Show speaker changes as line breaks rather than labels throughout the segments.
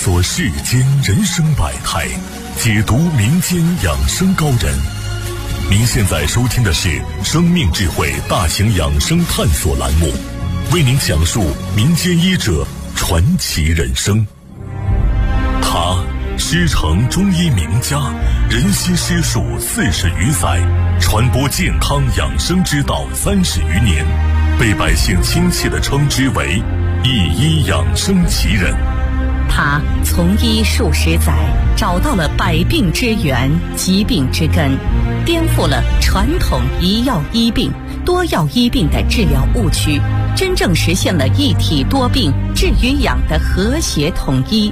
索世间人生百态，解读民间养生高人。您现在收听的是生命智慧大型养生探索栏目，为您讲述民间医者传奇人生。他师承中医名家，人心师术40余载，传播健康养生之道30余年，被百姓亲切地称之为一医养生奇人。
他从医数十载，找到了百病之源、疾病之根，颠覆了传统一药医病、多药医病的治疗误区，真正实现了一体多病、治与养的和谐统一。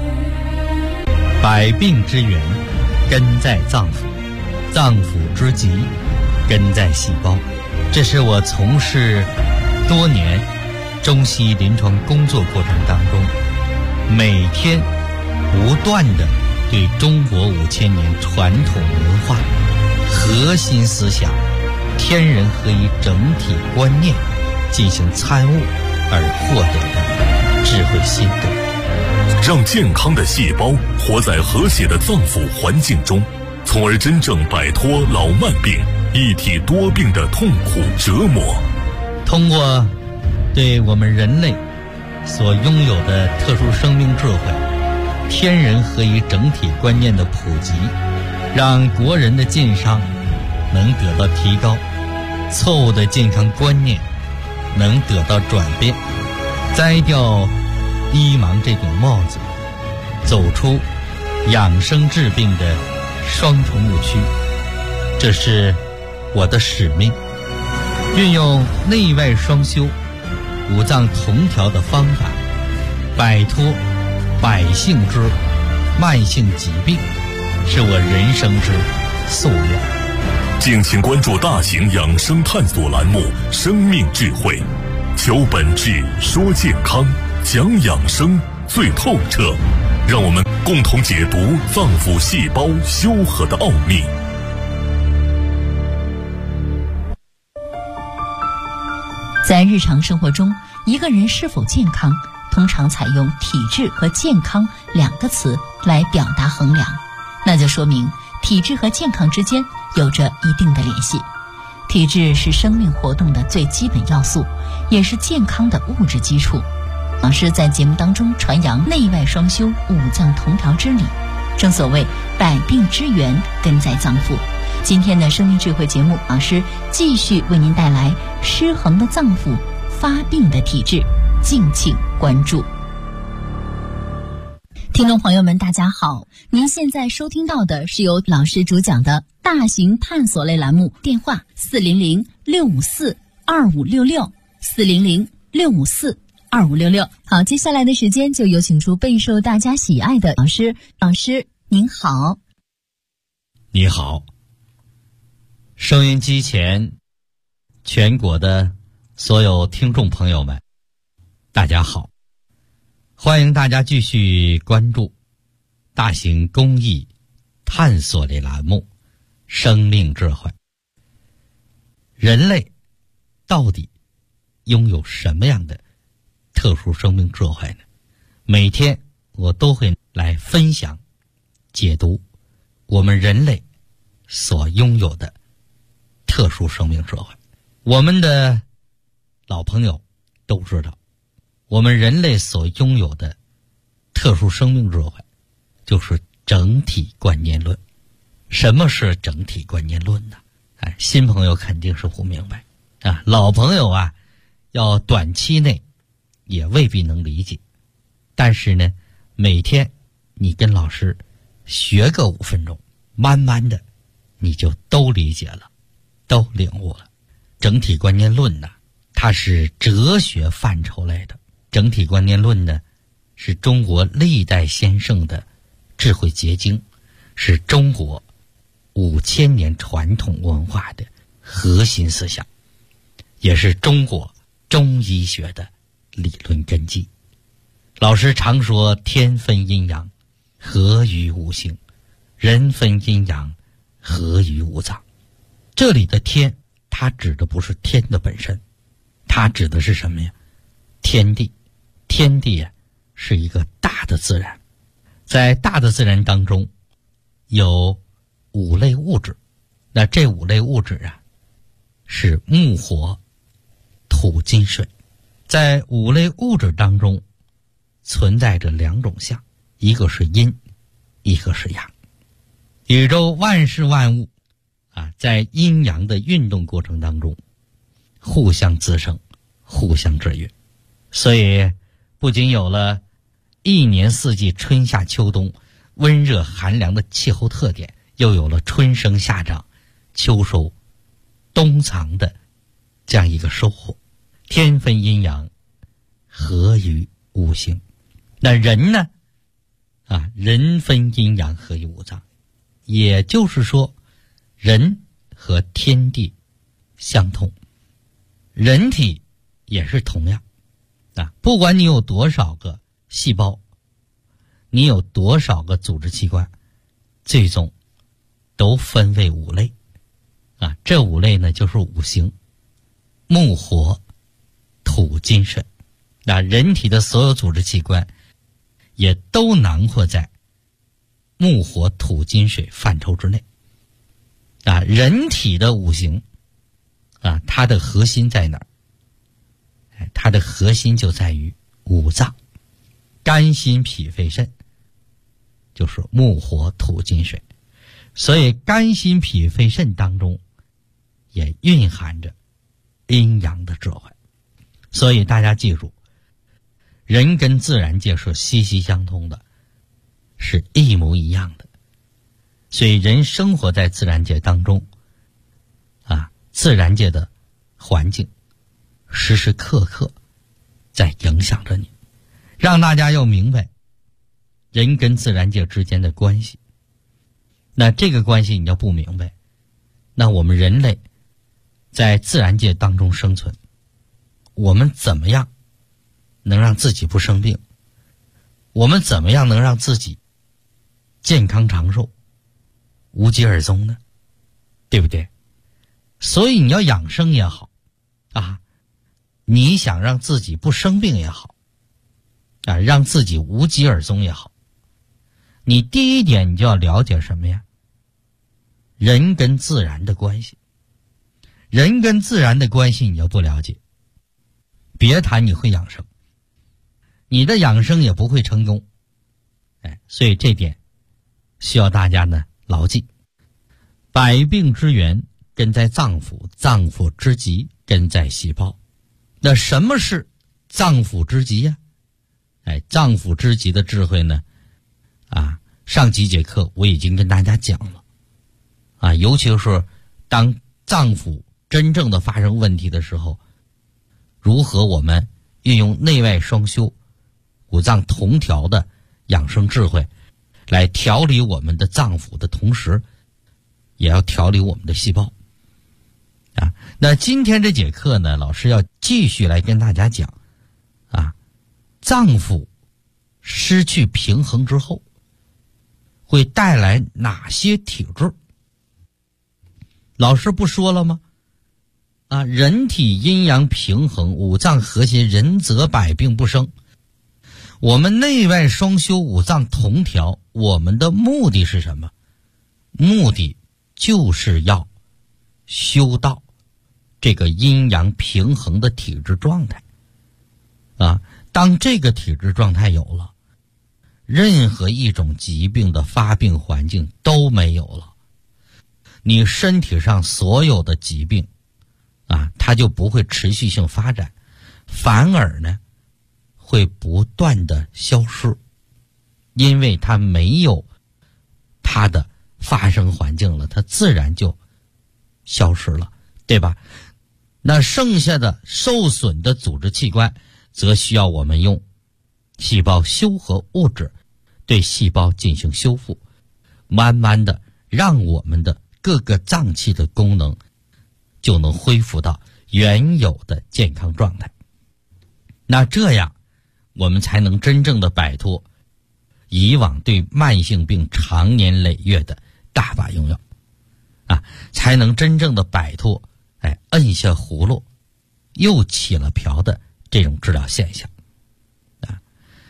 百病之源根在脏腑，脏腑之疾根在细胞。这是我从事多年中西临床工作过程当中，每天不断地对中国5000年传统文化核心思想天人合一整体观念进行参悟而获得的智慧心得。
让健康的细胞活在和谐的脏腑环境中，从而真正摆脱老慢病、一体多病的痛苦折磨。
通过对我们人类所拥有的特殊生命智慧、天人合一整体观念的普及，让国人的健康能得到提高，错误的健康观念能得到转变，摘掉医盲这顶帽子，走出养生治病的双重误区。这是我的使命，运用内外双修、五脏同调的方法，摆脱百姓之慢性疾病，是我人生之夙愿。
敬请关注大型养生探索栏目《生命智慧》，求本质，说健康，讲养生最透彻，让我们共同解读脏腑细胞修和的奥秘。
在日常生活中，一个人是否健康，通常采用体质和健康2个词来表达衡量，那就说明体质和健康之间有着一定的联系。体质是生命活动的最基本要素，也是健康的物质基础。老师在节目当中传扬内外双修、五脏同调之理，正所谓百病之源根在脏腑。今天的生命智慧节目，老师继续为您带来失衡的脏腑、发病的体质，敬请关注。听众朋友们大家好，您现在收听到的是由老师主讲的大型探索类栏目，电话400-654-2566 400-654-2566。好，接下来的时间就有请出备受大家喜爱的老师。老师您好。
你好，收音机前全国的所有听众朋友们大家好，欢迎大家继续关注大型公益探索类栏目生命智慧。人类到底拥有什么样的特殊生命智慧呢？每天我都会来分享解读我们人类所拥有的特殊生命智慧。我们的老朋友都知道，我们人类所拥有的特殊生命智慧就是整体观念论。什么是整体观念论呢？新朋友肯定是不明白啊，老朋友啊，要短期内也未必能理解，但是呢，每天你跟老师学个5分钟，慢慢的你就都理解了，都领悟了。整体观念论呢，它是哲学范畴类的。整体观念论呢，是中国历代先圣的智慧结晶，是中国5000年传统文化的核心思想，也是中国中医学的理论根基。老师常说天分阴阳，合于五行；人分阴阳，合于五脏。这里的天，它指的不是天的本身，它指的是什么呀？天地。天地啊，是一个大的自然， 在大的自然当中有5类物质，那这5类物质啊是木火土金水。在5类物质当中存在着2种相，一个是阴，一个是阳。宇宙万事万物在阴阳的运动过程当中互相滋生，互相制约，所以不仅有了一年四季春夏秋冬温热寒凉的气候特点，又有了春生夏长秋收冬藏的这样一个收获。天分阴阳，合于五行。那人呢人分阴阳，合于五脏，也就是说人和天地相通，人体也是同样不管你有多少个细胞，你有多少个组织器官，最终都分为5类这5类呢就是五行，木火土金水。那人体的所有组织器官也都囊括在木火土金水范畴之内人体的五行它的核心在哪儿？它的核心就在于五脏，肝心脾肺肾就是木火土金水。所以肝心脾肺肾当中也蕴含着阴阳的智慧。所以大家记住，人跟自然界是息息相通的，是一模一样的。所以人生活在自然界当中自然界的环境时时刻刻在影响着你，让大家要明白人跟自然界之间的关系。那这个关系你要不明白，那我们人类在自然界当中生存，我们怎么样能让自己不生病？我们怎么样能让自己健康长寿，无疾而终呢？对不对？所以你要养生也好你想让自己不生病也好让自己无疾而终也好，你第一点你就要了解什么呀？人跟自然的关系。人跟自然的关系你要不了解，别谈你会养生，你的养生也不会成功。所以这点需要大家呢牢记。百病之源根在脏腑，脏腑之极根在细胞。那什么是脏腑之极呀？脏腑之极的智慧呢上几节课我已经跟大家讲了尤其是当脏腑真正的发生问题的时候，如何我们运用内外双修、五脏同调的养生智慧来调理我们的脏腑的同时，也要调理我们的细胞那今天这节课呢，老师要继续来跟大家讲脏腑失去平衡之后会带来哪些体质。老师不说了吗人体阴阳平衡，五脏和谐，人则百病不生。我们内外双修，五脏同调，我们的目的是什么？目的就是要修到这个阴阳平衡的体质状态当这个体质状态有了，任何一种疾病的发病环境都没有了，你身体上所有的疾病它就不会持续性发展，反而呢会不断的消失，因为它没有它的发生环境了，它自然就消失了，对吧？那剩下的受损的组织器官则需要我们用细胞修合物质对细胞进行修复，慢慢的让我们的各个脏器的功能就能恢复到原有的健康状态。那这样我们才能真正的摆脱以往对慢性病长年累月的大把用药才能真正的摆脱摁下葫芦又起了瓢的这种治疗现象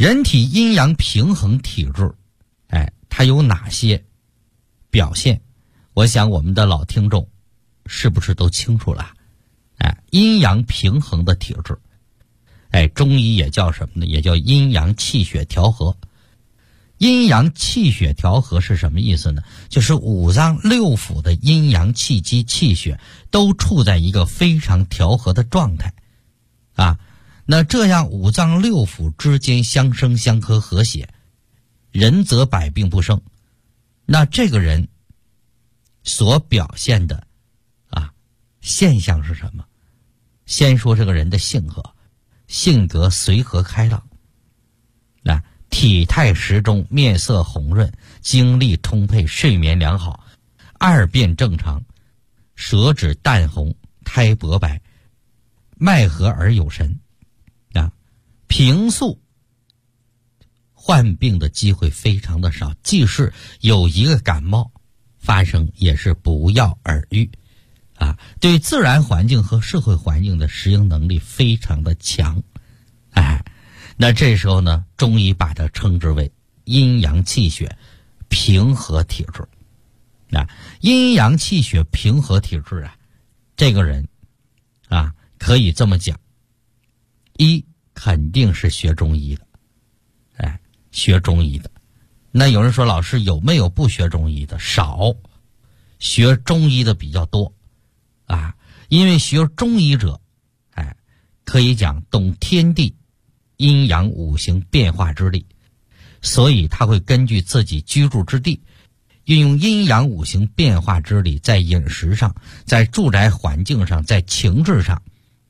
人体阴阳平衡体质，它有哪些表现？我想我们的老听众是不是都清楚了？阴阳平衡的体质，中医也叫什么呢？也叫阴阳气血调和。阴阳气血调和是什么意思呢？就是五脏六腑的阴阳气机气血都处在一个非常调和的状态那这样五脏六腑之间相生相克和谐，人则百病不生。那这个人所表现的现象是什么？先说这个人的性格随和开朗，体态适中，面色红润，精力充沛，睡眠良好，二便正常，舌质淡红，苔薄白，脉和而有神平素患病的机会非常的少，即使有一个感冒发生也是不药而愈对自然环境和社会环境的适应能力非常的强那这时候呢，中医把它称之为阴阳气血平和体质阴阳气血平和体质这个人可以这么讲，一肯定是学中医的学中医的。那有人说，老师有没有不学中医的？少，学中医的比较多因为学中医者可以讲懂天地阴阳五行变化之力，所以他会根据自己居住之地，运用阴阳五行变化之力，在饮食上，在住宅环境上，在情志上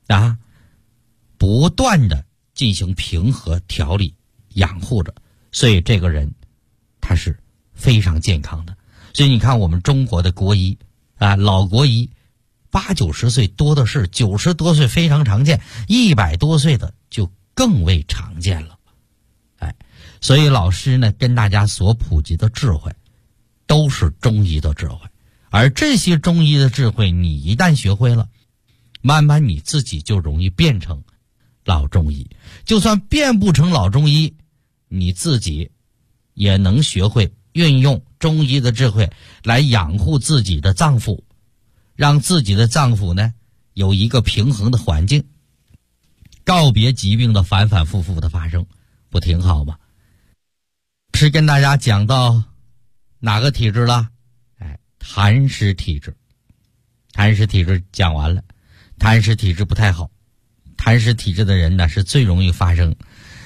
不断的进行平和调理养护着，所以这个人他是非常健康的。所以你看我们中国的国医老国医80、90岁多的是，90多岁非常常见，100多岁的就更为常见了所以老师呢跟大家所普及的智慧都是中医的智慧，而这些中医的智慧你一旦学会了，慢慢你自己就容易变成老中医。就算变不成老中医，你自己也能学会运用中医的智慧来养护自己的脏腑，让自己的脏腑呢有一个平衡的环境，告别疾病的反反复复的发生，不挺好吗？是跟大家讲到哪个体质了？痰湿体质。痰湿体质讲完了，痰湿体质不太好。痰湿体质的人呢是最容易发生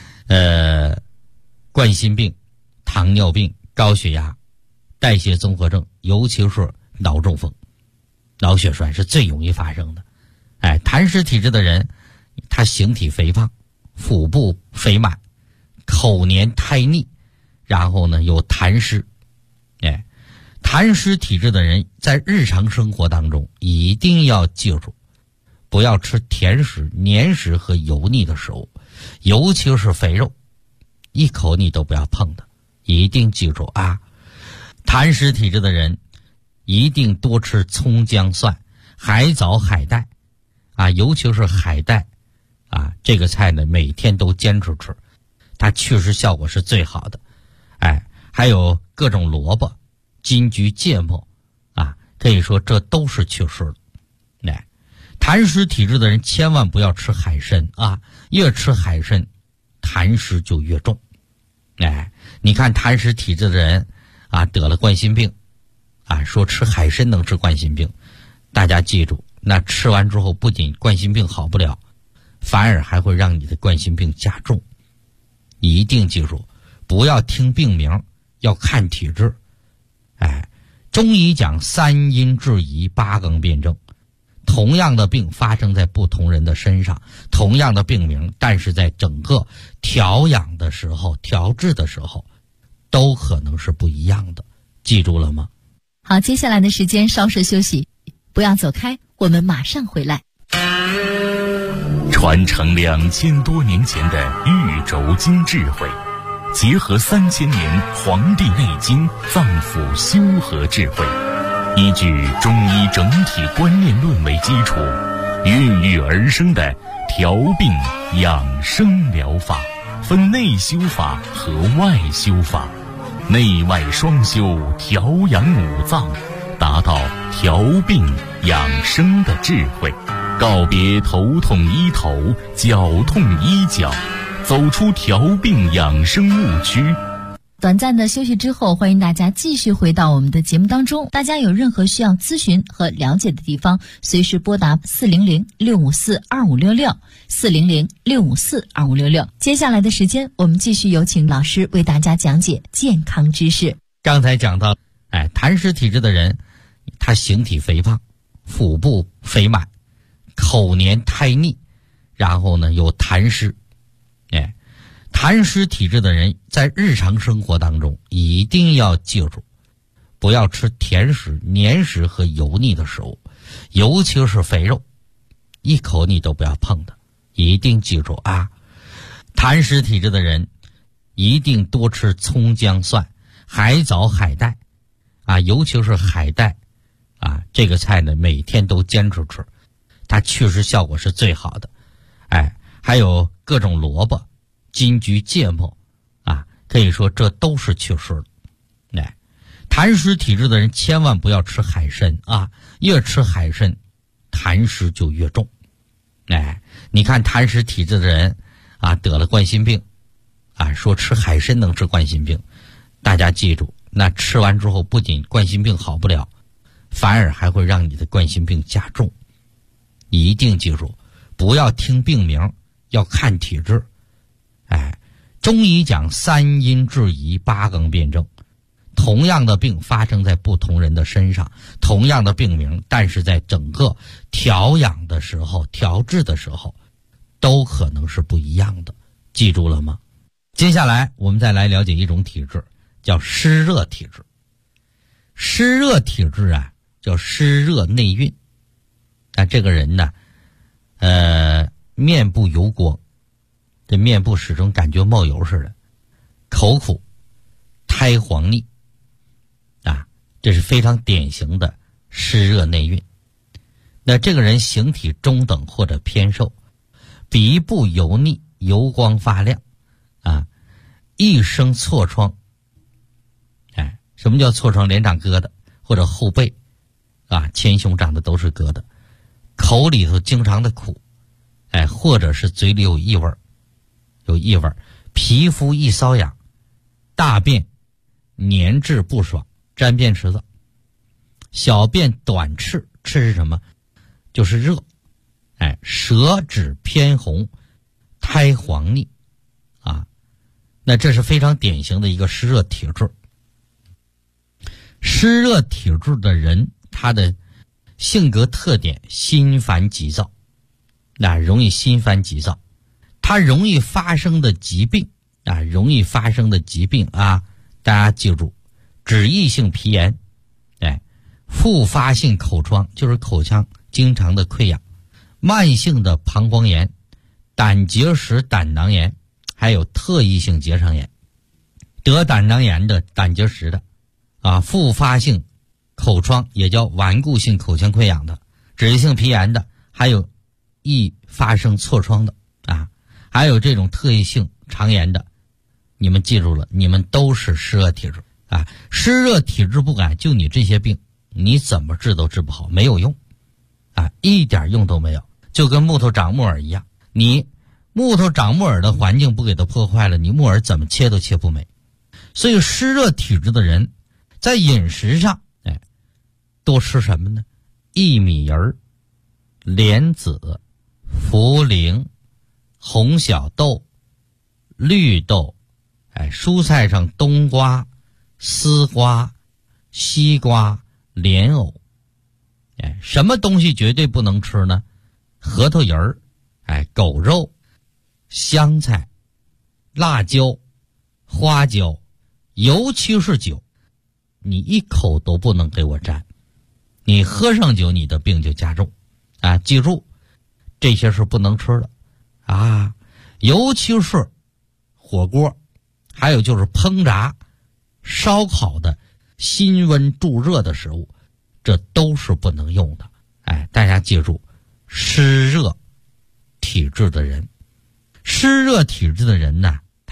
冠心病、糖尿病、高血压、代谢综合症，尤其是脑中风、脑血栓是最容易发生的。痰湿体质的人他形体肥胖，腹部肥满，口黏苔腻，然后呢有痰湿。痰湿体质的人在日常生活当中一定要记住，不要吃甜食、黏食和油腻的食物，尤其是肥肉，一口你都不要碰的，一定记住痰湿体质的人一定多吃葱姜蒜、海藻海带尤其是海带这个菜呢每天都坚持吃，它祛湿效果是最好的。还有各种萝卜、金桔、芥末可以说这都是祛湿的。痰湿体质的人千万不要吃海参越吃海参痰湿就越重。你看痰湿体质的人得了冠心病说吃海参能治冠心病，大家记住，那吃完之后不仅冠心病好不了，反而还会让你的冠心病加重。一定记住，不要听病名，要看体质。中医讲3阴治宜，8纲辨证。同样的病发生在不同人的身上，同样的病名，但是在整个调养的时候、调治的时候都可能是不一样的，记住了吗？
好，接下来的时间稍事休息，不要走开，我们马上回来。
传承2000多年前的玉轴经智慧，结合3000年《黄帝内经》脏腑修和智慧，依据中医整体观念论为基础，孕育而生的调病养生疗法。 分内修法和外修法，内外双修，调养五脏，达到调病养生的智慧，告别头痛医头，脚痛医脚，走出调病养生误区。
短暂的休息之后，欢迎大家继续回到我们的节目当中。大家有任何需要咨询和了解的地方，随时拨打400-654-2566，400-654-2566。接下来的时间，我们继续有请老师为大家讲解健康知识。
刚才讲到，痰湿体质的人，他形体肥胖，腹部肥满，口黏苔腻，然后呢有痰湿，痰湿体质的人在日常生活当中一定要记住，不要吃甜食、黏食和油腻的食物，尤其是肥肉，一口你都不要碰的，一定记住啊！痰湿体质的人一定多吃葱姜蒜、海藻、海带啊，尤其是海带啊，这个菜呢每天都坚持吃，它祛湿效果是最好的。还有各种萝卜、金桔、芥末啊，可以说这都是祛湿的。痰湿体质的人千万不要吃海参啊，越吃海参痰湿就越重。你看痰湿体质的人啊，得了冠心病啊，说吃海参能治冠心病，大家记住，那吃完之后不仅冠心病好不了，反而还会让你的冠心病加重。一定记住，不要听病名，要看体质。中医讲三阴治宜，八纲辩证。同样的病发生在不同人的身上，同样的病名，但是在整个调养的时候、调治的时候，都可能是不一样的。记住了吗？接下来我们再来了解一种体质，叫湿热体质。湿热体质啊，叫湿热内蕴。这个人呢，面部油光，这面部始终感觉冒油似的，口苦，苔黄腻啊，这是非常典型的湿热内蕴。那这个人形体中等或者偏瘦，鼻部油腻，油光发亮啊，一生痤疮。什么叫痤疮？脸长疙瘩，或者后背啊，前胸长的都是疙瘩，口里头经常的苦，或者是嘴里有异味，皮肤易瘙痒，大便黏滞不爽，沾便池子，小便短赤，赤是什么？就是热，舌质偏红，苔黄腻啊，那这是非常典型的一个湿热体质。湿热体质的人，他的性格特点心烦急躁，容易心烦急躁，他容易发生的疾病啊，大家记住，脂溢性皮炎，复发性口疮，就是口腔经常的溃疡，慢性的膀胱炎，胆结石、胆囊炎，还有特异性结肠炎。得胆囊炎的、胆结石的啊，复发性口疮也叫顽固性口腔溃疡的，脂溢性皮炎的，还有易发生痤疮的啊，还有这种特异性肠炎的，你们记住了，你们都是湿热体质啊。湿热体质不改，就你这些病，你怎么治都治不好，没有用啊，一点用都没有，就跟木头长木耳一样，你木头长木耳的环境不给它破坏了，你木耳怎么切都切不美。所以湿热体质的人在饮食上多吃什么呢？薏米仁、莲子、茯苓、红小豆、绿豆，蔬菜上冬瓜、丝瓜、西瓜、莲藕。什么东西绝对不能吃呢？核桃仁儿、狗肉、香菜、辣椒、花椒，尤其是酒，你一口都不能给我沾，你喝上酒你的病就加重啊！记住，这些是不能吃的啊，尤其是火锅，还有就是烹炸、烧烤的辛温助热的食物，这都是不能用的。大家记住，湿热体质的人，湿热体质的人呢，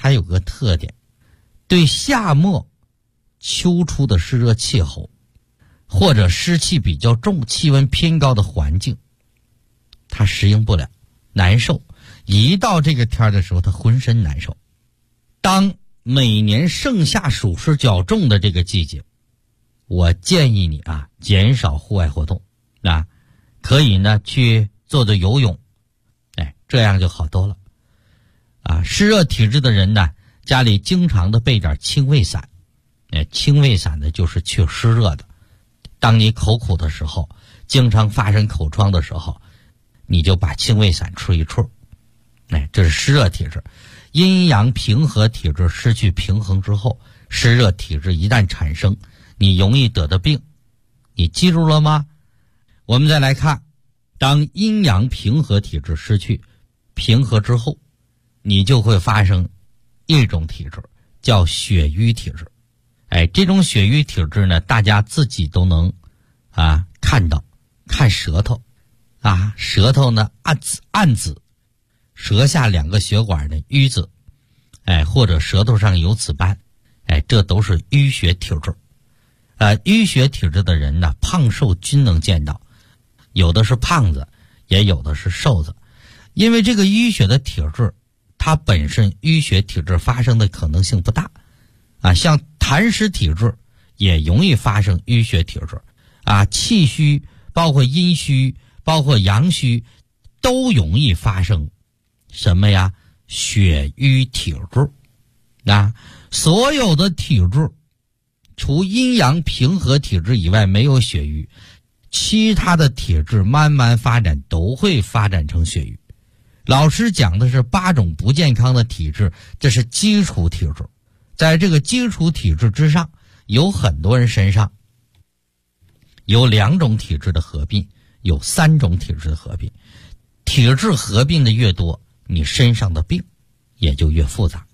它有个特点，对夏末秋初的湿热气候或者湿气比较重、气温偏高的环境，它适应不了，难受。一到这个天的时候，它浑身难受。当每年盛夏暑湿较重的这个季节，我建议你减少户外活动，可以呢去做做游泳，这样就好多了。湿热体质的人呢，家里经常的备点清胃散，清胃散呢就是去湿热的。当你口苦的时候，经常发生口疮的时候，你就把清胃散吃一处。这是湿热体质。阴阳平和体质失去平衡之后，湿热体质一旦产生，你容易得的病，你记住了吗？我们再来看，当阴阳平和体质失去平和之后，你就会发生一种体质，叫血瘀体质。这种血瘀体质呢，大家自己都能看到，看舌头舌头呢暗紫，舌下2个血管的瘀紫，或者舌头上有紫斑，这都是淤血体质。淤血体质的人呢，胖瘦均能见到，有的是胖子，也有的是瘦子。因为这个淤血的体质，它本身淤血体质发生的可能性不大像痰湿体质也容易发生淤血体质气虚，包括阴虚，包括阳虚，都容易发生什么呀？血瘀体质。所有的体质除阴阳平和体质以外没有血瘀，其他的体质慢慢发展都会发展成血瘀。老师讲的是8种不健康的体质，这是基础体质。在这个基础体质之上，有很多人身上有2种体质的合并，有3种体质的合并。体质合并的越多，你身上的病也就越复杂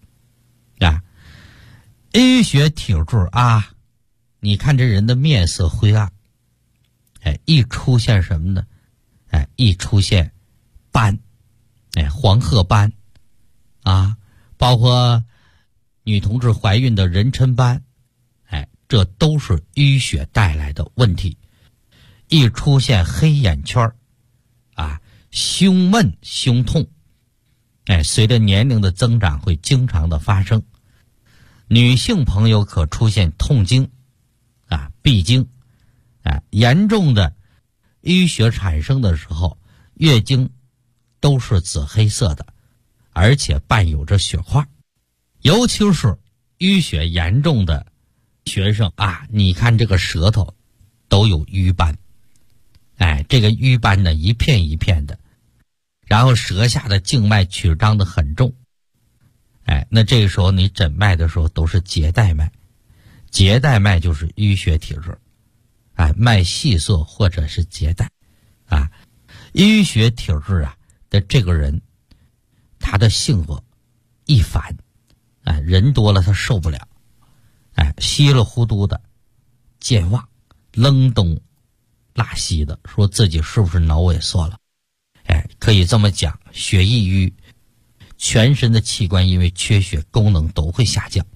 淤血体质你看这人的面色灰暗，一出现什么呢？一出现斑，黄褐斑包括女同志怀孕的妊娠斑，这都是淤血带来的问题。一出现黑眼圈胸闷胸痛，随着年龄的增长会经常的发生。女性朋友可出现痛经闭经，严重的淤血产生的时候，月经都是紫黑色的，而且伴有着血块。尤其是淤血严重的学生你看这个舌头都有瘀斑，这个瘀斑呢一片一片的，然后舌下的静脉曲张的很重，那这个时候你诊脉的时候都是结带脉，结带脉就是淤血体质，脉细涩或者是结带淤血体质的这个人，他的性格易烦，人多了他受不了，稀里糊涂的，健忘，愣东拉西的，说自己是不是脑萎缩了？可以这么讲，血易瘀，全身的器官因为缺血功能都会下降。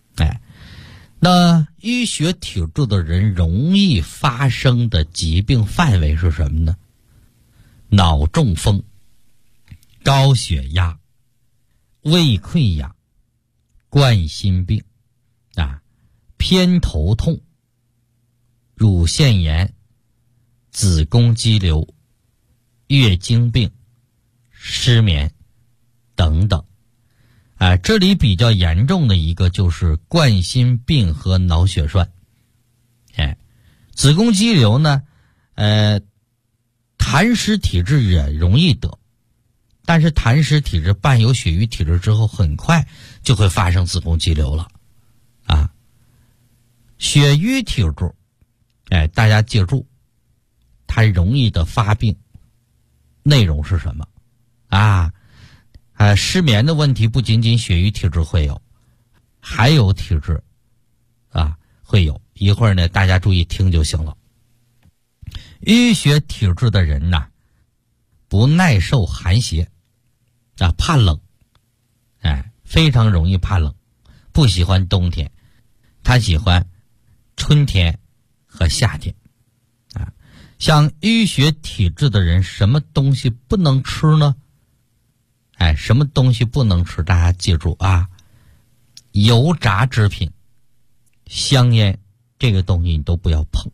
那淤血体质的人容易发生的疾病范围是什么呢？脑中风、高血压、胃溃疡、冠心病偏头痛、乳腺炎、子宫肌瘤、月经病、失眠等等。这里比较严重的一个就是冠心病和脑血栓。子宫肌瘤呢，痰湿体质也容易得，但是痰湿体质伴有血瘀体质之后，很快就会发生子宫肌瘤了血瘀体质大家记住，它容易的发病内容是什么失眠的问题不仅仅血瘀体质会有，还有体质会有。一会儿呢，大家注意听就行了。淤血体质的人不耐受寒邪怕冷， 非常容易怕冷，不喜欢冬天，他喜欢春天和夏天。像淤血体质的人，什么东西不能吃呢？什么东西不能吃？大家记住啊，油炸制品、香烟这个东西你都不要碰。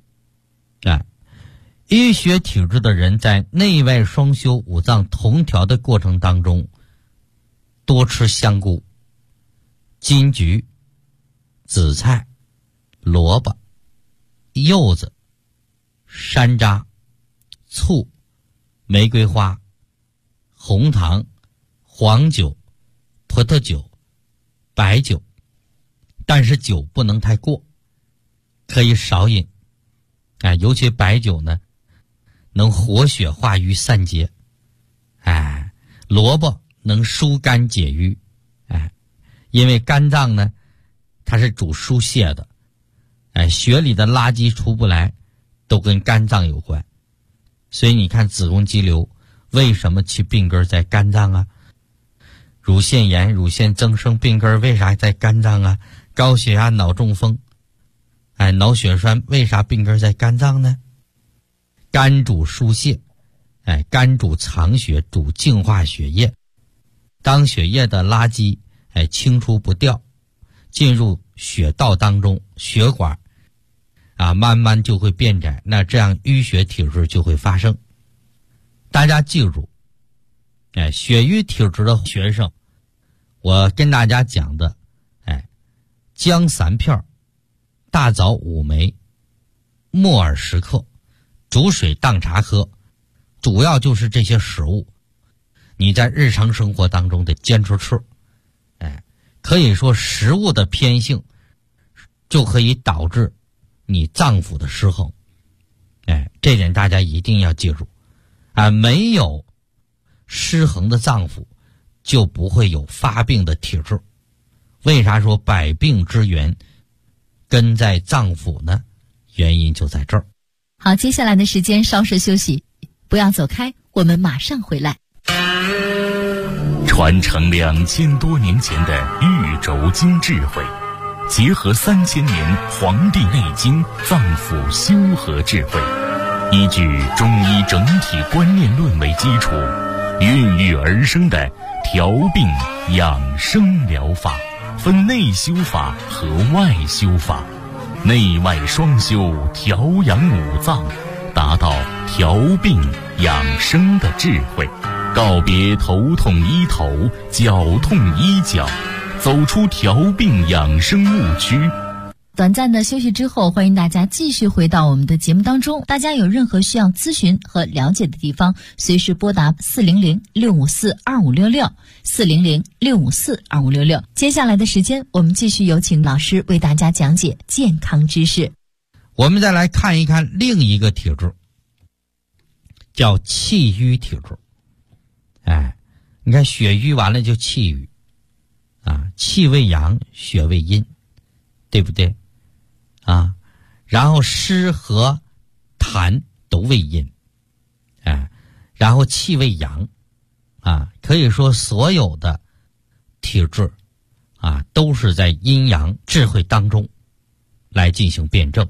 淤血体质的人在内外双修、五脏同调的过程当中，多吃香菇、金桔、紫菜、萝卜、柚子、山楂、醋、玫瑰花、红糖、黄酒、葡萄酒、白酒，但是酒不能太过，可以少饮。尤其白酒呢，能活血化瘀散结。萝卜能疏肝解郁。因为肝脏呢，它是主疏泄的。血里的垃圾出不来，都跟肝脏有关。所以你看子宫肌瘤为什么其病根在肝脏啊？乳腺炎、乳腺增生病根为啥在肝脏啊？高血压、脑中风、脑血栓为啥病根在肝脏呢？肝主疏泄，肝主藏血，主净化血液。当血液的垃圾清除不掉，进入血道当中，血管慢慢就会变窄，那这样淤血体质就会发生。大家记住，血瘀体质的学生，我跟大家讲的，姜3片，大枣5枚，木耳10克，煮水当茶喝，主要就是这些食物，你在日常生活当中得坚持吃。可以说食物的偏性就可以导致你脏腑的失衡。这点大家一定要记住。没有失衡的脏腑，就不会有发病的体质。为啥说百病之源根在脏腑呢？原因就在这儿。
好，接下来的时间稍事休息，不要走开，我们马上回来。
传承2000多年前的玉轴经智慧，结合3000年《黄帝内经》脏腑修和智慧，依据中医整体观念论为基础，孕育而生的调病养生疗法，分内修法和外修法，内外双修，调养五脏，达到调病养生的智慧。告别头痛医头，脚痛医脚，走出调病养生误区。
短暂的休息之后，欢迎大家继续回到我们的节目当中。大家有任何需要咨询和了解的地方，随时拨打400-654-2566 400-654-2566。接下来的时间，我们继续有请老师为大家讲解健康知识。
我们再来看一看另一个体质，叫气瘀体质。你看血瘀完了就气瘀气为阳，血为阴，对不对然后湿和痰都为阴，然后气为阳可以说所有的体质都是在阴阳智慧当中来进行辩证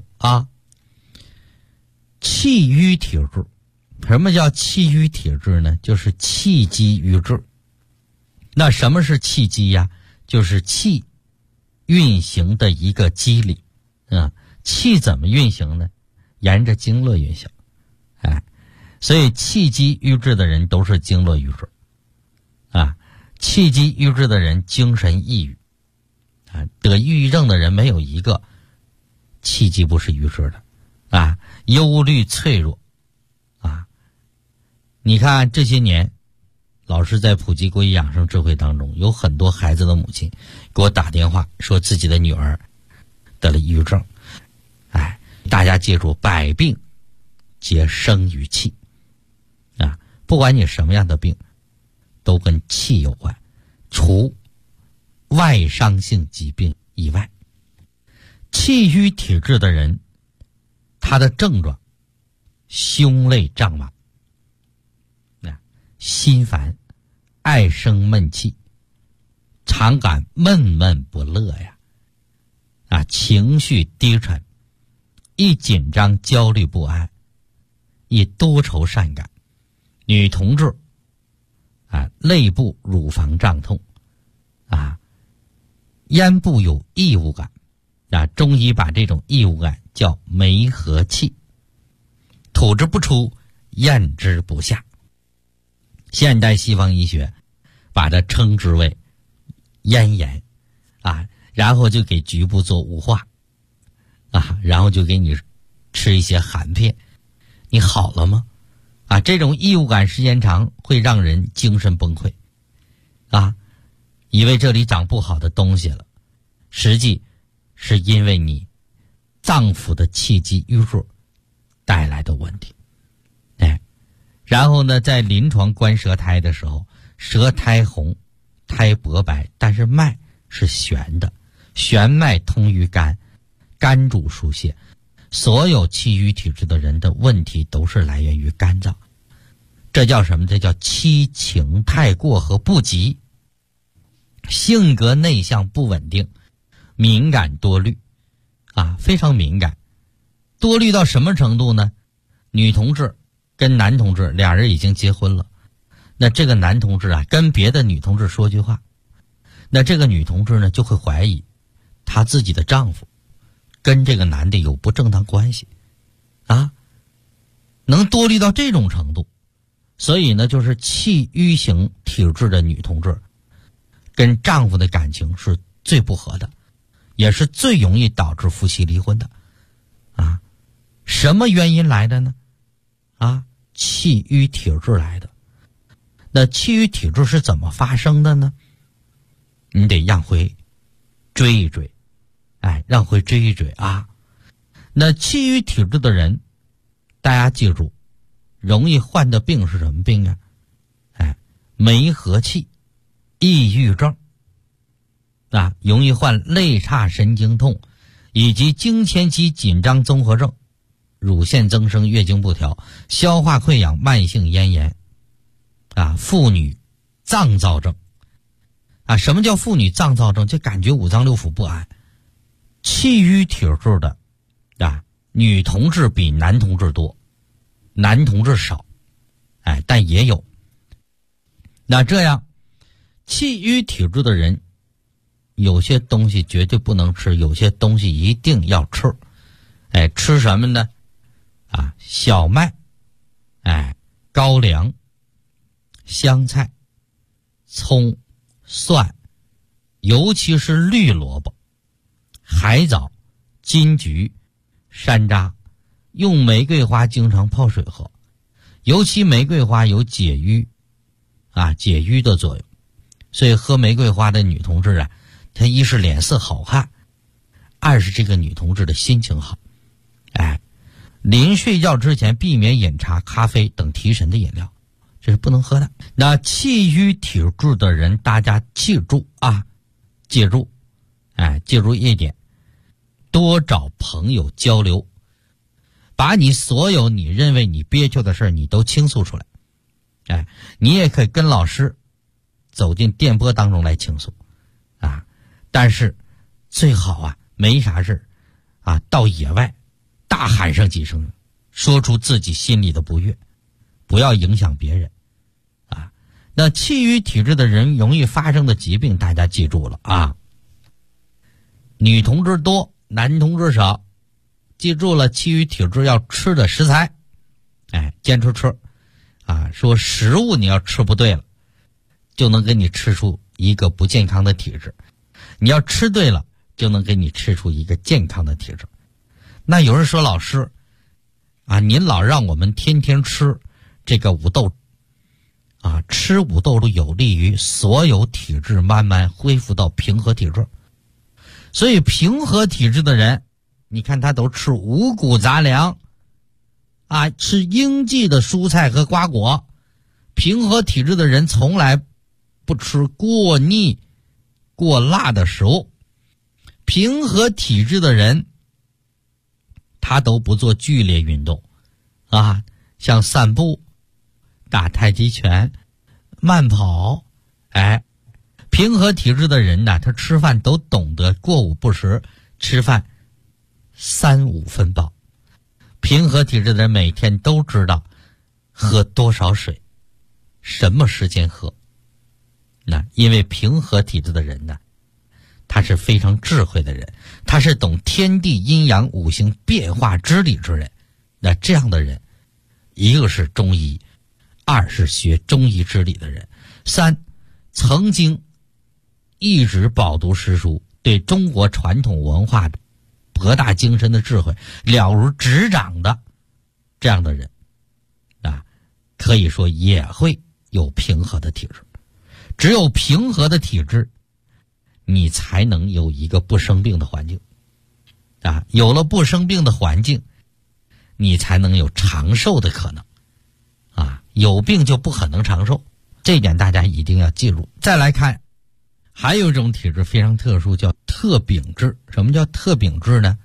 气瘀体质，什么叫气瘀体质呢？就是气机瘀滞。那什么是气机呀？就是气运行的一个机理气怎么运行呢？沿着经络运行所以气机瘀滞的人都是经络瘀滞气机瘀滞的人精神抑郁得抑郁症的人没有一个气机不是瘀滞的忧虑脆弱你看这些年老师在普及国医养生智慧当中，有很多孩子的母亲给我打电话说自己的女儿得了抑郁症大家记住，百病皆生于气不管你什么样的病都跟气有关，除外伤性疾病以外。气瘀体质的人，他的症状胸肋胀满，心烦，爱生闷气， 常感闷闷不乐呀，情绪低沉，易紧张焦虑不安，易多愁善感。女同志肋部乳房胀痛，咽部有异物感，中医把这种异物感叫梅核气，吐之不出，咽之不下。现代西方医学把它称之为咽炎然后就给局部做雾化然后就给你吃一些含片，你好了吗？这种异物感时间长会让人精神崩溃以为这里长不好的东西了，实际是因为你脏腑的气机淤弱带来的问题。然后呢，在临床观舌苔的时候，舌苔红，苔薄白，但是脉是悬的，悬脉通于肝，肝主疏泄。所有气郁体质的人的问题都是来源于肝脏，这叫什么？这叫七情太过和不及，性格内向不稳定，敏感多虑非常敏感。多虑到什么程度呢？女同志跟男同志俩人已经结婚了，那这个男同志跟别的女同志说句话，那这个女同志呢就会怀疑她自己的丈夫跟这个男的有不正当关系能多虑到这种程度。所以呢，就是气郁型体质的女同志跟丈夫的感情是最不合的，也是最容易导致夫妻离婚的什么原因来的呢？气郁体质来的。那气郁体质是怎么发生的呢？你得让回追一追，让回追一追那气郁体质的人，大家记住，容易患的病是什么病梅核气、抑郁症容易患肋叉神经痛，以及经前期紧张综合症、乳腺增生、月经不调、消化溃疡、慢性咽炎妇女脏躁症什么叫妇女脏躁症？就感觉五脏六腑不安。气郁体质的女同志比男同志多，男同志少但也有。那这样气郁体质的人，有些东西绝对不能吃，有些东西一定要吃吃什么呢？小麦高粱、香菜、葱、蒜，尤其是绿萝卜、海藻、金桔、山楂，用玫瑰花经常泡水喝，尤其玫瑰花有解郁解郁的作用。所以喝玫瑰花的女同志她一是脸色好看，二是这个女同志的心情好临睡觉之前避免饮茶、咖啡等提神的饮料，这是不能喝的。那气郁体质的人，大家记住记住一点，多找朋友交流，把你所有你认为你憋屈的事你都倾诉出来你也可以跟老师走进电波当中来倾诉但是最好没啥事到野外大喊上几声，说出自己心里的不悦，不要影响别人那气郁体质的人容易发生的疾病，大家记住了女同志多，男同志少。记住了，气郁体质要吃的食材坚持吃说食物你要吃不对了，就能给你吃出一个不健康的体质，你要吃对了，就能给你吃出一个健康的体质。那有人说，老师您老让我们天天吃这个五豆吃五豆露有利于所有体质慢慢恢复到平和体质。所以平和体质的人，你看他都吃五谷杂粮吃应季的蔬菜和瓜果。平和体质的人从来不吃过腻过辣的食物。平和体质的人他都不做剧烈运动像散步、打太极拳、慢跑平平和体质的人呢，他吃饭都懂得过午不食，吃饭3-5分饱。平和体质的人每天都知道喝多少水，什么时间喝。那因为平和体质的人呢，他是非常智慧的人，他是懂天地阴阳五行变化之理之人。那这样的人，一个是中医，二是学中医之理的人，三曾经一直饱读诗书，对中国传统文化博大精深的智慧了如指掌的这样的人啊，可以说也会有平和的体质。只有平和的体质，你才能有一个不生病的环境啊，有了不生病的环境，你才能有长寿的可能啊，有病就不可能长寿，这一点大家一定要记住。再来看，还有一种体质非常特殊，叫特禀质。什么叫特禀质呢？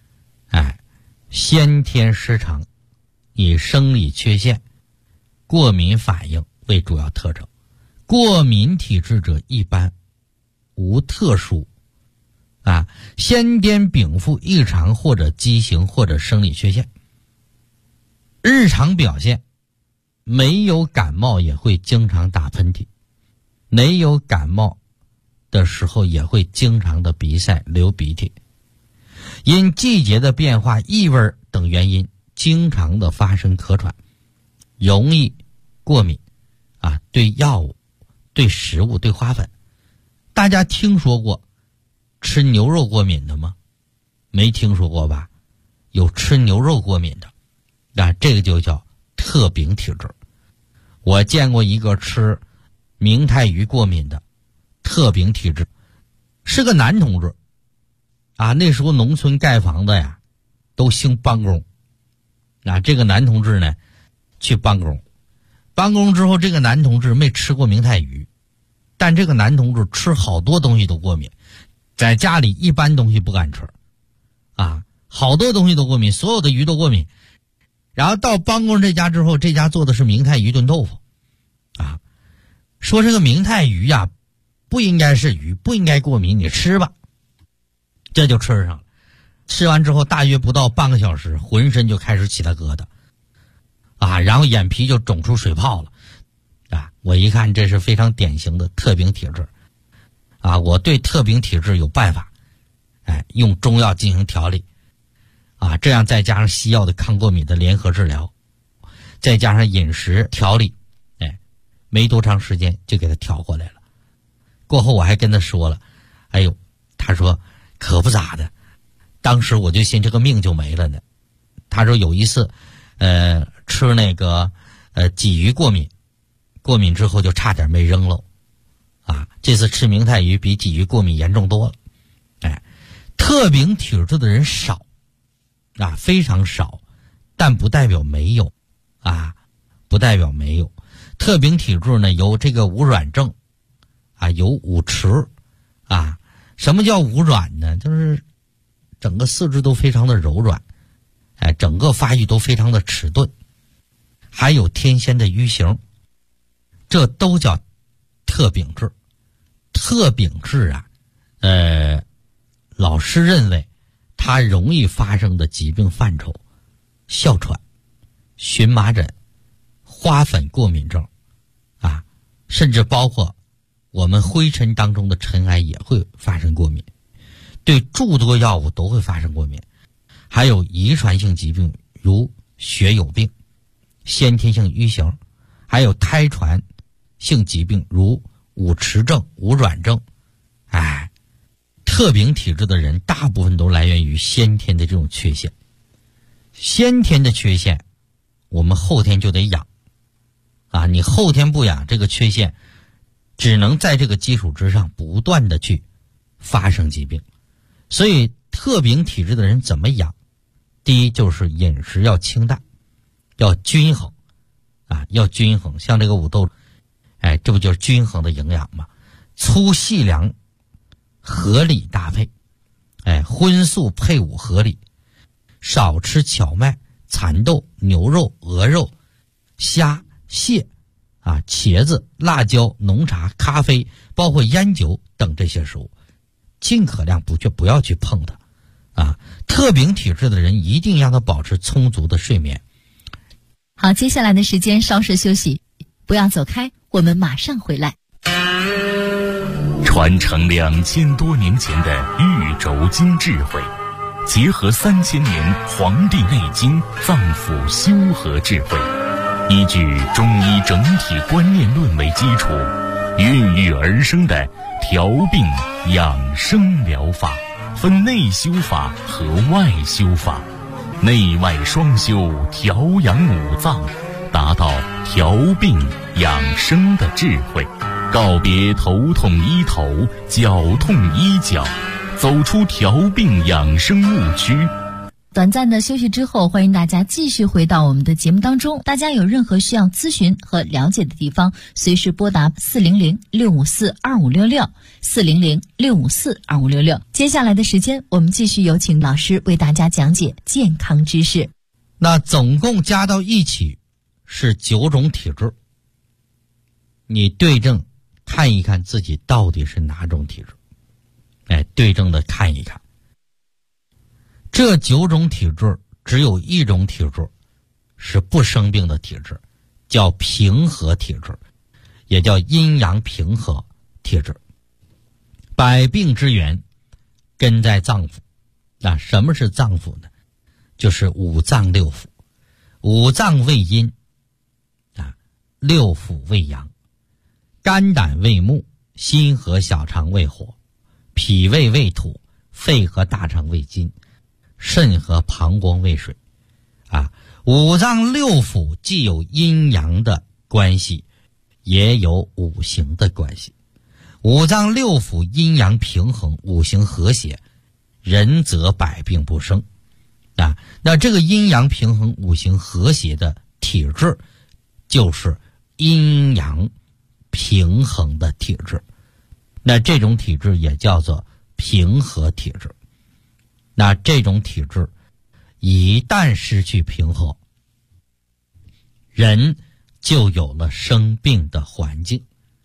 先天失常，以生理缺陷、过敏反应为主要特征。过敏体质者一般无特殊先天禀赋异常或者畸形或者生理缺陷。日常表现没有感冒也会经常打喷嚏，没有感冒的时候也会经常的鼻塞流鼻涕，因季节的变化、异味等原因经常的发生咳喘，容易过敏对药物、对食物、对花粉。大家听说过吃牛肉过敏的吗？没听说过吧？有吃牛肉过敏的这个就叫特禀体质。我见过一个吃明太鱼过敏的特禀体质，是个男同志那时候农村盖房子呀都兴帮工这个男同志呢去帮工之后，这个男同志没吃过明太鱼，但这个男同志吃好多东西都过敏，在家里一般东西不敢吃好多东西都过敏，所有的鱼都过敏。然后到帮工这家之后，这家做的是明太鱼炖豆腐说这个明太鱼不应该是鱼，不应该过敏，你吃吧。这就吃上了。吃完之后大约不到半个小时，浑身就开始起大疙瘩然后眼皮就肿出水泡了我一看这是非常典型的特禀体质我对特禀体质有办法用中药进行调理这样再加上西药的抗过敏的联合治疗，再加上饮食调理没多长时间就给他调过来了。过后我还跟他说了，他说可不咋的，当时我就信这个命就没了呢。他说有一次吃那个鲫鱼过敏之后就差点没扔了这次吃明太鱼比鲫鱼过敏严重多了。特禀体质的人少非常少，但不代表没有不代表没有。特禀体质呢有这个无软症有五迟什么叫无软呢？就是整个四肢都非常的柔软整个发育都非常的迟钝，还有天仙的瘀形，这都叫特禀质。特禀质老师认为它容易发生的疾病范畴，哮喘、荨麻疹、花粉过敏症甚至包括我们灰尘当中的尘埃也会发生过敏，对诸多药物都会发生过敏，还有遗传性疾病如血友病、先天性瘀形，还有胎传性疾病如五迟症、无软症。特禀体质的人大部分都来源于先天的这种缺陷，先天的缺陷我们后天就得养你后天不养，这个缺陷只能在这个基础之上不断的去发生疾病。所以特禀体质的人怎么养？第一就是饮食要清淡，要均衡要均衡。像这个五豆这不就是均衡的营养吗？粗细粮合理搭配荤素配伍合理，少吃荞麦、蚕豆、牛肉、鹅肉、虾、蟹茄子、辣椒、浓茶、咖啡，包括烟酒等这些食物，尽可量不要去碰它。特禀体质的人一定让他保持充足的睡眠。
好，接下来的时间稍事休息，不要走开，我们马上回来。
传承2000多年前的玉轴经智慧，结合3000年《黄帝内经》脏腑修和智慧，依据中医整体观念论为基础，孕育而生的调病养生疗法，分内修法和外修法，内外双修，调养五脏，达到调病养生的智慧，告别头痛医头，脚痛医脚，走出调病养生误区。
短暂的休息之后，欢迎大家继续回到我们的节目当中。大家有任何需要咨询和了解的地方，随时拨打400-654-2566 400-654-2566。接下来的时间，我们继续有请老师为大家讲解健康知识。
那总共加到一起是9种体质，你对症看一看自己到底是哪种体质，对症的看一看。这9种体质只有一种体质是不生病的体质，叫平和体质，也叫阴阳平和体质。百病之源根在脏腑。那什么是脏腑呢？就是五脏六腑。五脏为阴，六腑为阳。肝胆为木，心和小肠为火，脾胃为土，肺和大肠为金，肾和膀胱为水。五脏六腑既有阴阳的关系，也有五行的关系。五脏六腑阴阳平衡，五行和谐，人则百病不生。那这个阴阳平衡、五行和谐的体质，就是阴阳平衡的体质。那这种体质也叫做平和体质。那这种体质一旦失去平和，人就有了生病的环境。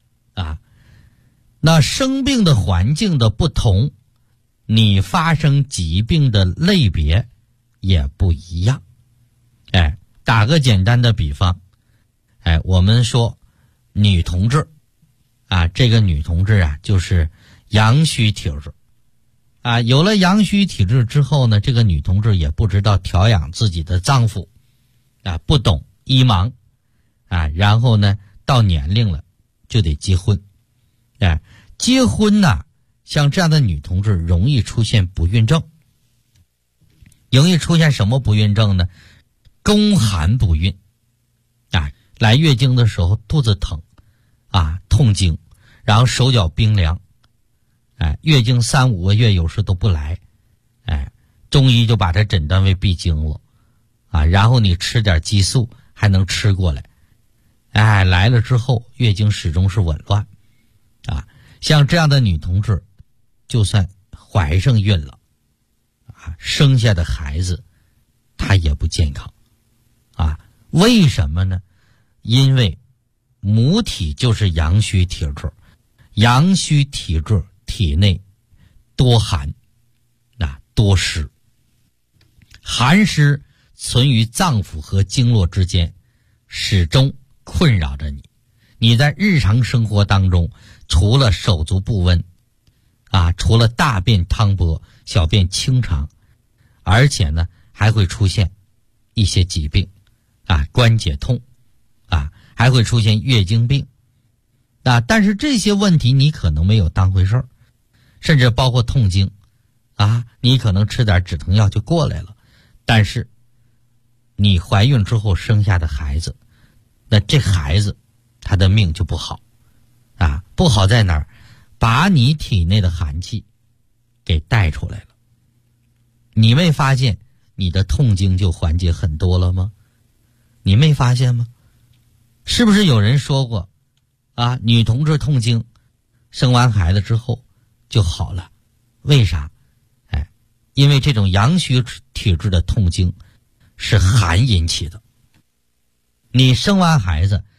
那生病的环境的不同，你发生疾病的类别也不一样。打个简单的比方，我们说女同志这个女同志就是阳虚体质。有了阳虚体质之后呢，这个女同志也不知道调养自己的脏腑，不懂医盲，然后呢，到年龄了就得结婚。结婚像这样的女同志容易出现不孕症。容易出现什么不孕症呢？宫寒不孕。来月经的时候肚子疼，痛经，然后手脚冰凉。月经3、5个月有时都不来，中医就把它诊断为闭经了，然后你吃点激素还能吃过来，来了之后月经始终是紊乱，像这样的女同志，就算怀上孕了，生下的孩子她也不健康，为什么呢？因为母体就是阳虚体质，阳虚体质体内多寒，多湿，寒湿存于脏腑和经络之间，始终困扰着你。你在日常生活当中，除了手足不温，除了大便汤薄、小便清长，而且呢还会出现一些疾病，关节痛，还会出现月经病，但是这些问题你可能没有当回事儿，甚至包括痛经，你可能吃点止疼药就过来了，但是你怀孕之后生下的孩子，那这孩子他的命就不好，不好在哪儿？把你体内的寒气给带出来了。你没发现你的痛经就缓解很多了吗？你没发现吗？是不是有人说过女同志痛经生完孩子之后就好了？为啥？因为这种阳虚体质的痛经是寒引起的。你生完孩子，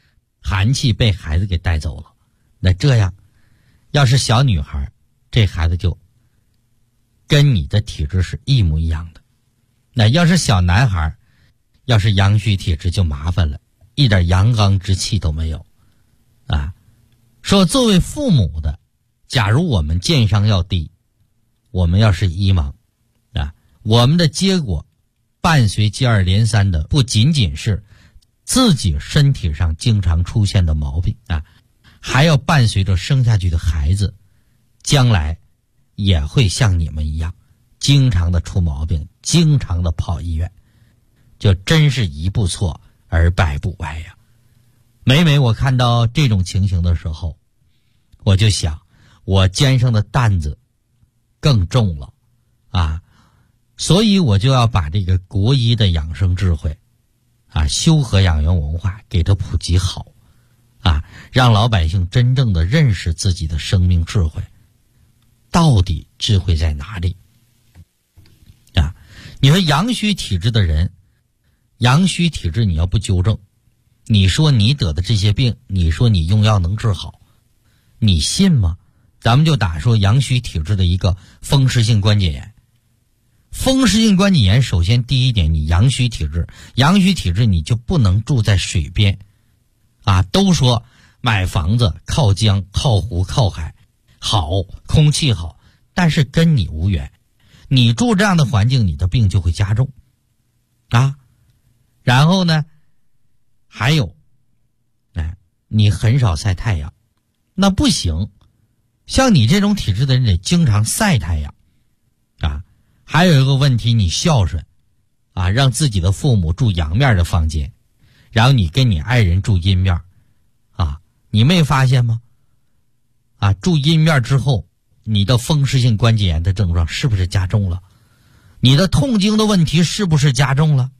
寒气被孩子给带走了。那这样，要是小女孩，这孩子就跟你的体质是一模一样的。那要是小男孩，要是阳虚体质就麻烦了，一点阳刚之气都没有啊。说作为父母的，假如我们健商要低，我们要是医盲啊，我们的结果伴随接二连三的不仅仅是自己身体上经常出现的毛病啊，还要伴随着生下去的孩子将来也会像你们一样经常的出毛病，经常的跑医院，就真是一步错而百步歪呀。每每我看到这种情形的时候，我就想我肩上的担子更重了啊，所以我就要把这个国医的养生智慧啊，修和养元文化给它普及好啊，让老百姓真正的认识自己的生命智慧，到底智慧在哪里啊？你说阳虚体质的人，阳虚体质你要不纠正，你说你得的这些病，你说你用药能治好，你信吗？咱们就打说阳虚体质的一个风湿性关节炎。风湿性关节炎首先第一点，你阳虚体质，阳虚体质你就不能住在水边啊。都说买房子靠江靠湖靠海好，空气好，但是跟你无缘，你住这样的环境，你的病就会加重啊。然后呢还有你很少晒太阳，那不行，像你这种体质的人得经常晒太阳啊。还有一个问题，你孝顺啊，让自己的父母住阳面的房间，然后你跟你爱人住阴面啊，你没发现吗？啊，住阴面之后，你的风湿性关节炎的症状是不是加重了？你的痛经的问题是不是加重了？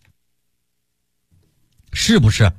是不是？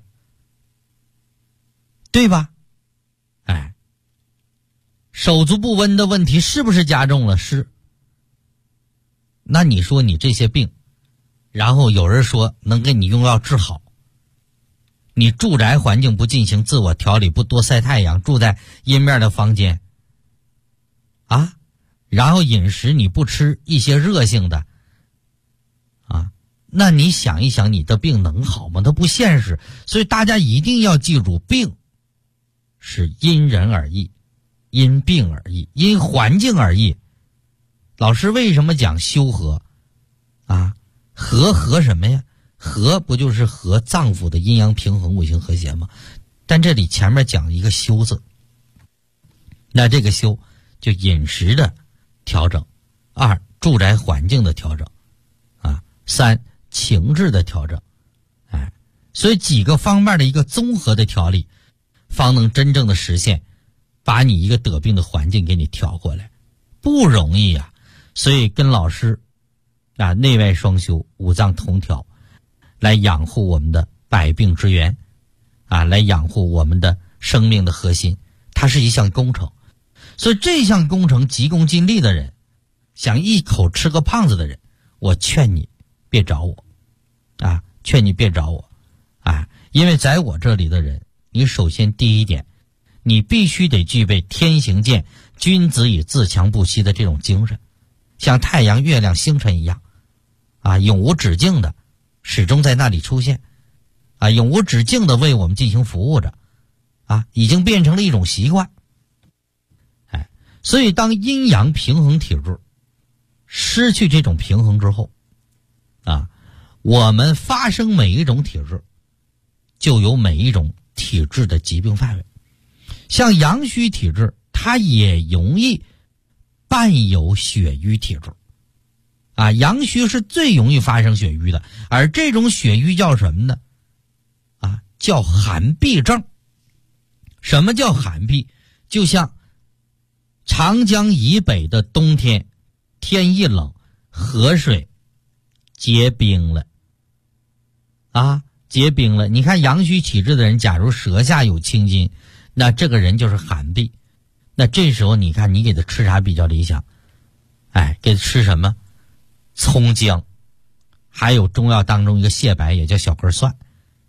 对吧？哎，手足不温的问题是不是加重了？是。那你说你这些病，然后有人说能给你用药治好，你住宅环境不进行自我调理，不多晒太阳，住在阴面的房间啊，然后饮食你不吃一些热性的啊，那你想一想，你的病能好吗？它不现实。所以大家一定要记住，病是因人而异，因病而异，因环境而异。老师为什么讲修和啊？和什么呀？和不就是和脏腑的阴阳平衡，五行和谐吗？但这里前面讲一个修字，那这个修就饮食的调整，二住宅环境的调整啊，三情志的调整，哎，所以几个方面的一个综合的调理，方能真正的实现把你一个得病的环境给你调过来，不容易啊。所以跟老师啊内外双修，五脏同调，来养护我们的百病之源啊，来养护我们的生命的核心，它是一项工程。所以这项工程急功近利的人，想一口吃个胖子的人，我劝你别找我啊，劝你别找我啊，因为在我这里的人，你首先第一点，你必须得具备天行健，君子以自强不息的这种精神，像太阳、月亮、星辰一样啊，永无止境的始终在那里出现啊，永无止境的为我们进行服务着啊，已经变成了一种习惯。哎，所以当阴阳平衡体质失去这种平衡之后啊，我们发生每一种体质就有每一种体质的疾病范围。像阳虚体质，它也容易伴有血瘀体质啊，阳虚是最容易发生血瘀的，而这种血瘀叫什么呢？啊，叫寒痹症。什么叫寒痹？就像长江以北的冬天，天一冷，河水结冰了啊，结冰了。你看阳虚体质的人，假如舌下有青筋，那这个人就是寒痹。那这时候你看你给他吃啥比较理想？哎，给他吃什么？葱姜，还有中药当中一个蟹白，也叫小根蒜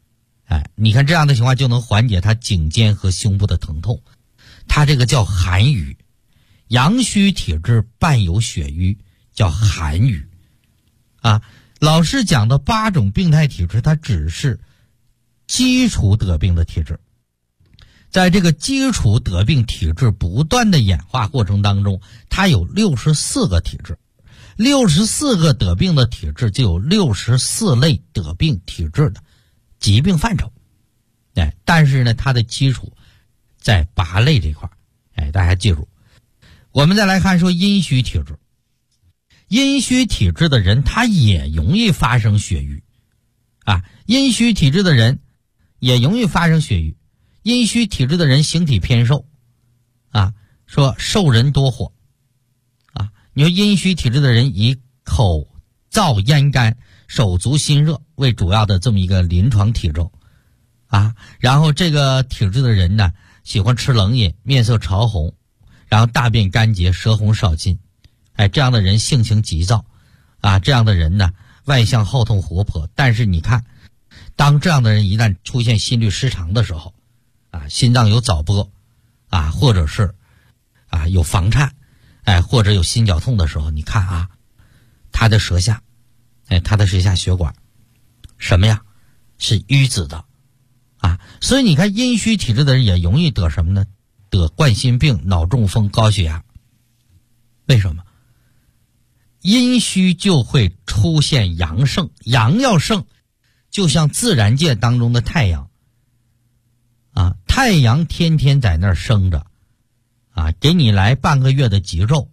你看这样的情况就能缓解他颈肩和胸部的疼痛。他这个叫寒瘀，阳虚体质伴有血瘀，叫寒瘀。老师讲的8种病态体质，它只是基础得病的体质。在这个基础得病体质不断的演化过程当中，它有64个体质，64个得病的体质就有64类得病体质的疾病范畴。但是呢，它的基础在8类这块。大家记住。我们再来看说阴虚体质。阴虚体质的人他也容易发生血瘀阴虚体质的人也容易发生血瘀。阴虚体质的人形体偏瘦说瘦人多火你说阴虚体质的人以口燥咽干、手足心热为主要的这么一个临床体征然后这个体质的人呢，喜欢吃冷饮，面色潮红，然后大便干结，舌红少津。这样的人性情急躁这样的人呢，外向好动活泼。但是你看，当这样的人一旦出现心律失常的时候心脏有早搏或者是有房颤或者有心绞痛的时候，你看他的舌下血管什么呀？是淤紫的所以你看阴虚体质的人也容易得什么呢？得冠心病、脑中风、高血压。为什么？阴虚就会出现阳盛，阳要盛，就像自然界当中的太阳太阳天天在那儿生着给你来半个月的极昼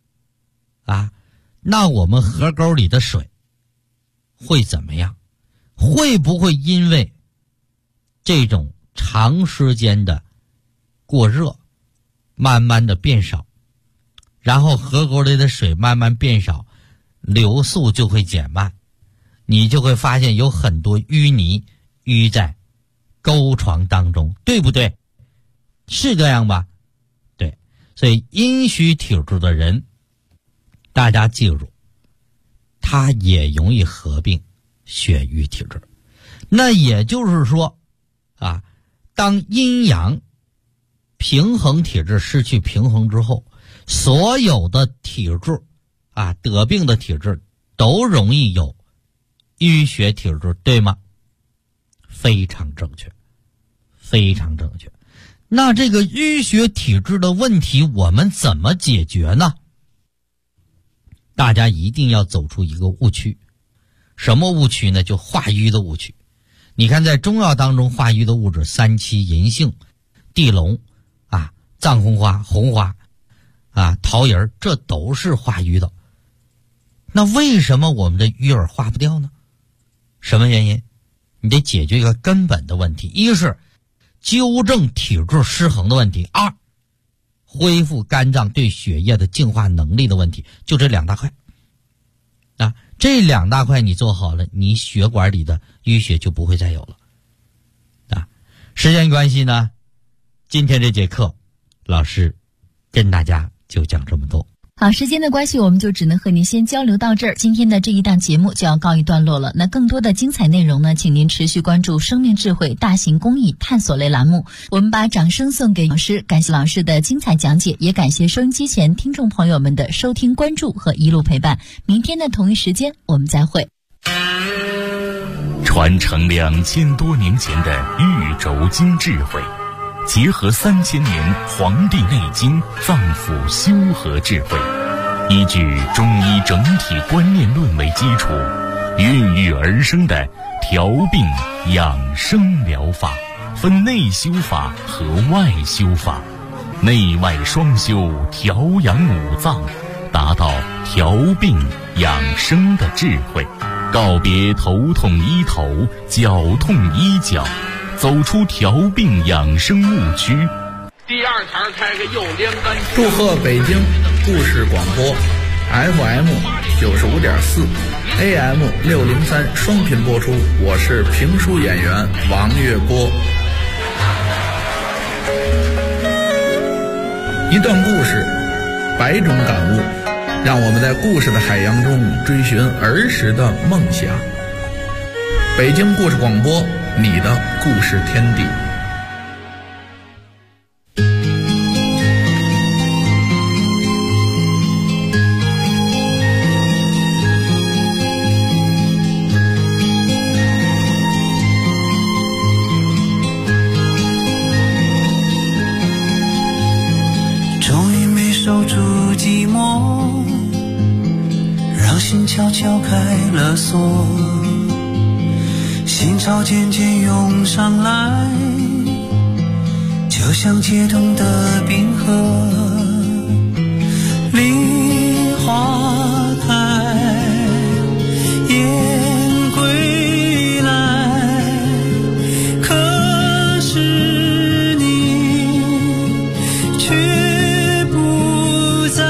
那我们河沟里的水会怎么样？会不会因为这种长时间的过热慢慢的变少，然后河沟里的水慢慢变少，流速就会减慢，你就会发现有很多淤泥淤在沟床当中，对不对？是这样吧？对。所以阴虚体质的人，大家记住，他也容易合并血瘀体质。那也就是说当阴阳平衡体质失去平衡之后，所有的体质得病的体质都容易有淤血体质，对吗？非常正确，非常正确。那这个淤血体质的问题我们怎么解决呢？大家一定要走出一个误区。什么误区呢？就化瘀的误区。你看在中药当中化瘀的物质，三七、银杏、地龙藏红花、红花桃仁，这都是化瘀的。那为什么我们的瘀儿化不掉呢？什么原因？你得解决一个根本的问题，一是纠正体质失衡的问题，二恢复肝脏对血液的净化能力的问题，就这2大块这2大块你做好了，你血管里的淤血就不会再有了时间关系呢，今天这节课老师跟大家就讲这么多。
好，时间的关系，我们就只能和您先交流到这儿。今天的这一档节目就要告一段落了。那更多的精彩内容呢，请您持续关注生命智慧大型公益探索类栏目。我们把掌声送给老师，感谢老师的精彩讲解，也感谢收音机前听众朋友们的收听关注和一路陪伴。明天的同一时间我们再会。
传承2000多年前的玉轴经智慧，结合3000年《黄帝内经》脏腑修和智慧，依据中医整体观念论为基础，孕育而生的调病养生疗法，分内修法和外修法，内外双修，调养五脏，达到调病养生的智慧，告别头痛医头，脚痛医脚，走出调病养生误区。
第2台开个右连杆。
祝贺北京故事广播 FM 95.4 AM 603双频播出，我是评书演员王月波。一段故事，100种感悟，让我们在故事的海洋中追寻儿时的梦想。北京故事广播你的故事天地。
守住寂寞，让心悄悄开了锁，心潮渐渐涌上来，就像解冻的冰河。梨花开，雁归来，可是你却不在，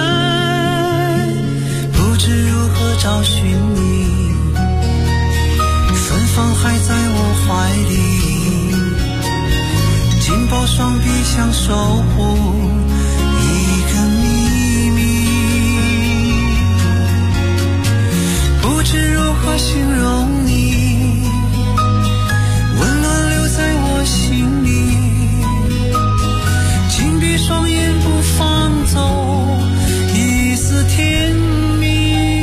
不知如何找寻你，芬芳还在我怀里，紧抱双臂想守护一个秘密，不知如何形容你，温暖留在我心里，紧闭双眼不放走一丝甜蜜。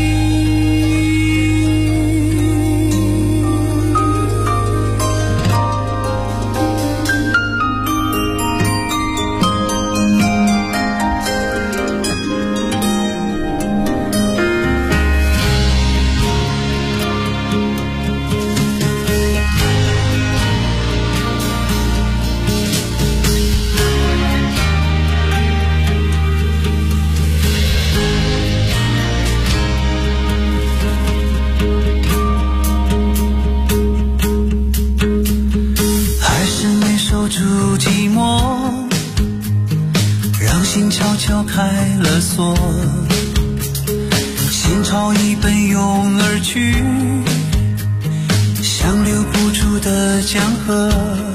开了锁，心潮已奔涌而去，像留不住的江河，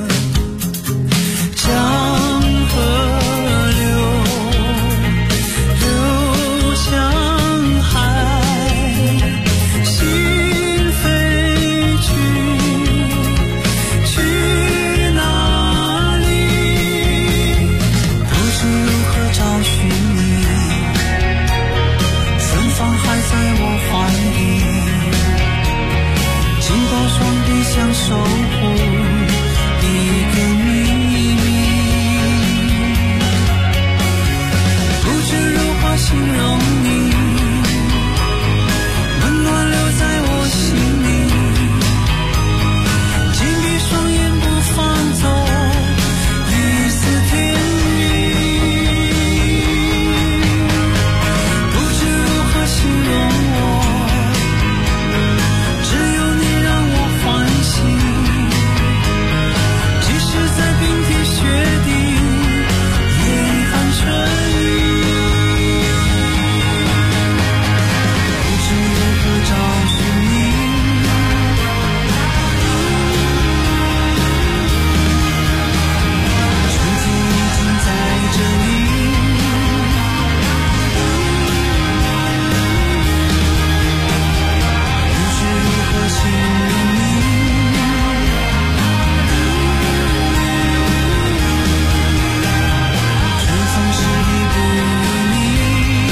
江河流向海，心飞去哪里？不知如何找寻你，芬芳还在我怀里，紧抱双臂想守护一个秘密，不知如何形容你。